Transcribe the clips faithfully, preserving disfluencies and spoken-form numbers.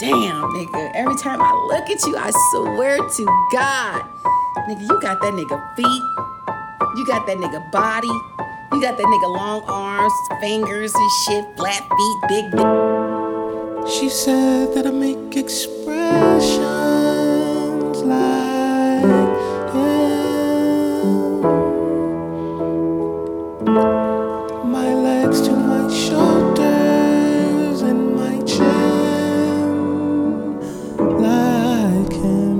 damn, nigga. Every time I look at you, I swear to God, nigga, you got that nigga feet. You got that nigga body. You got that nigga long arms, fingers and shit, flat feet, big dick. She said that I make expressions like him. My legs to my shoulders and my chin like him.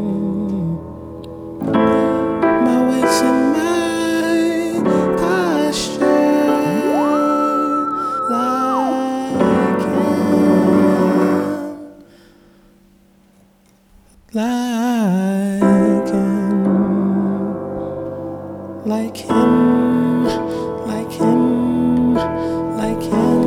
My waist and my posture like him. Like him. Like him. Like him. Like him.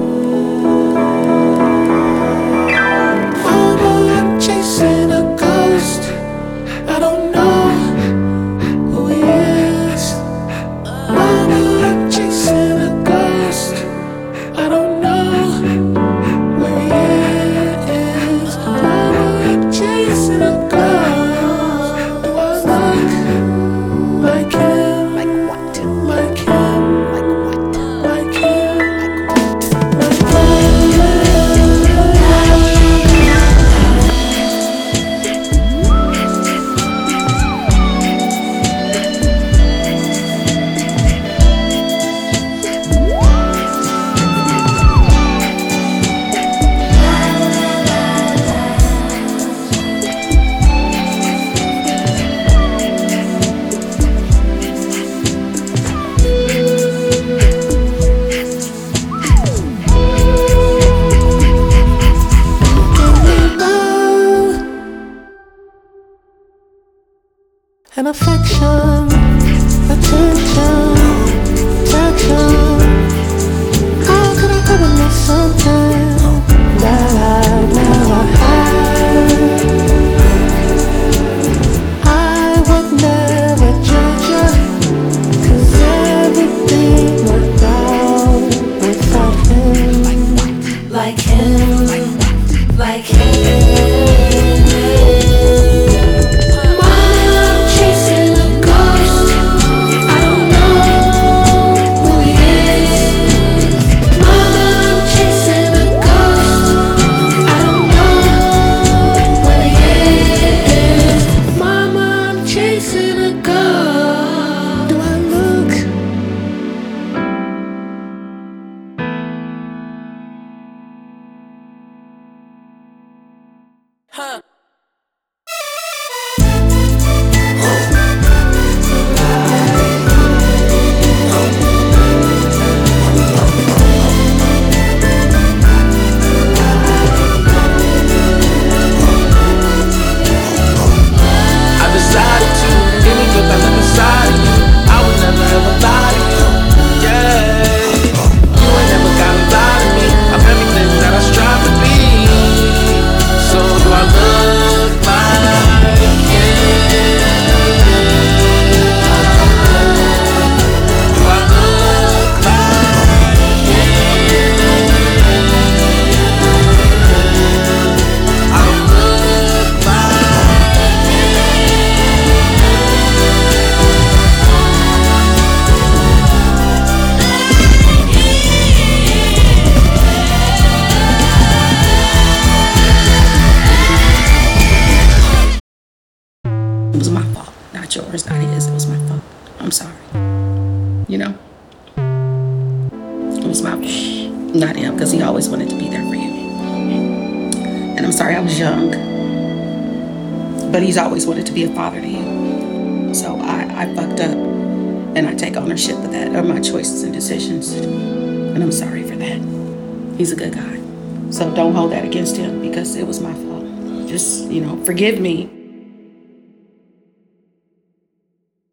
Mama, I'm chasing a ghost. I don't know who he is. Mama, I'm chasing a ghost. I don't know where he is. Mama, I'm chasing a ghost. Do I look like him? Like what? Like him? Like what? Like him? And affection, attention, protection. How could I ever miss something that I never had? I would never judge you, 'cause everything worked out without him. Like him, like him. Mom, chasing a ghost. I don't know who he is. Mom, chasing a ghost. I don't know where he is. Mama, I'm chasing a ghost. Do I look? Huh. I decided to, any joke I left inside of you, I would never ever lie to you, yeah. You ain't never gotta lie to me, I'm everything that I strive to be. So do I look like him? Do I look like him? I don't look It was my fault, not yours, not his. It was my fault. I'm sorry. You know? It was my fault, not him, because he always wanted to be there for you. And I'm sorry I was young, but he's always wanted to be a father to you. So I, I fucked up, and I take ownership of that, of my choices and decisions. And I'm sorry for that. He's a good guy. So don't hold that against him, because it was my fault. Just, you know, forgive me